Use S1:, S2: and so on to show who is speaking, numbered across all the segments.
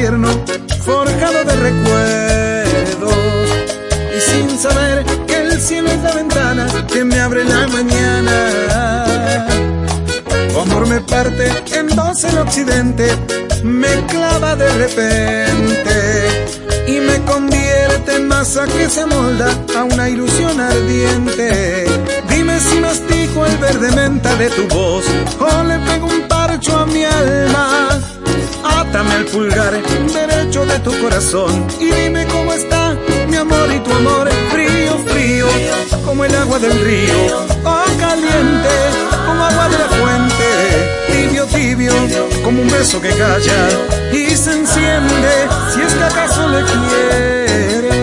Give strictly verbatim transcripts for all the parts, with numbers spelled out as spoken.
S1: infierno forjado de recuerdos, y sin saber que el cielo es la ventana que me abre la mañana. Tu amor me parte en dos el occidente, me clava de repente y me convierte en masa que se amolda a una ilusión ardiente. Dime si mastico el verde menta de tu voz o le pego un parcho a mi alma. Átame al pulgar derecho de tu corazón y dime cómo está mi amor y tu amor. Frío, frío, como el agua del río, o caliente, como agua de la fuente. Tibio, tibio, como un beso que calla y se enciende, si es que acaso le quieres.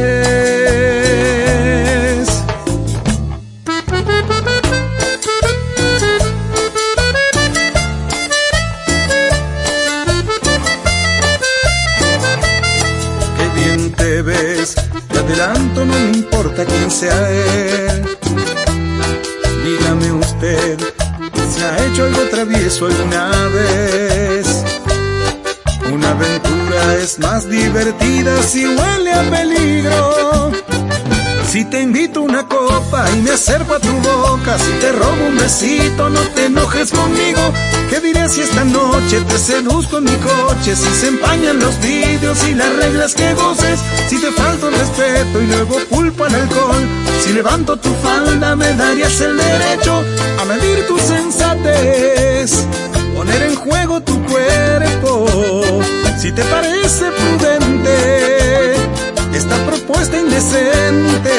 S1: Qué bien te ves, te adelanto, no me importa quién sea él. Dígame usted, ¿se ha hecho algo travieso alguna vez? Una aventura es más divertida si huele a peligro. Si te invito una copa y me acerco a tu boca, si te robo un besito, no te enojes conmigo. ¿Qué diré si esta noche te seduzco en mi coche? Si se empañan los vidrios y las reglas que goces, si te falto el respeto y luego culpo al alcohol, si levanto tu falda me darías el derecho a medir tu sensatez, poner en juego tu cuerpo. Si te parece prudente esta propuesta indecente,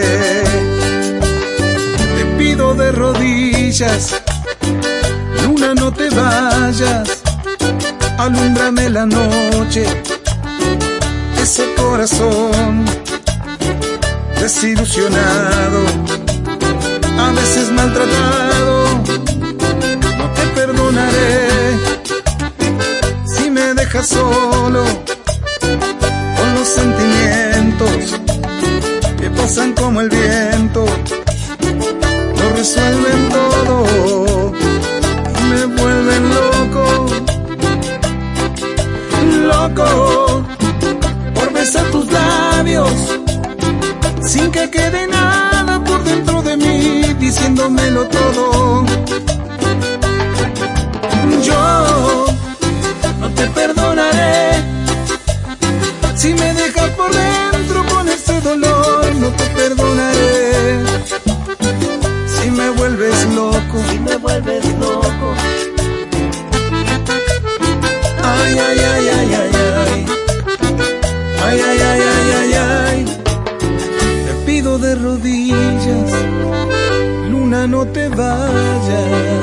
S1: te pido de rodillas, luna, no te vayas, alúmbrame la noche, ese corazón desilusionado, a veces maltratado, no te perdonaré si me dejas solo con los sentimientos que pasan como el viento, lo resuelven todo y me vuelven loco, loco por besar tus labios sin que quede nada por dentro de mí, diciéndomelo todo. Yo no te perdonaré si me dejas por dentro con ese dolor, no te perdonaré si me vuelves loco,
S2: si me vuelves loco.
S1: Ay, ay, ay, ay, ay, ay, ay, ay, ay, ay, ay, ay. Te pido de rodillas, luna, no te vayas.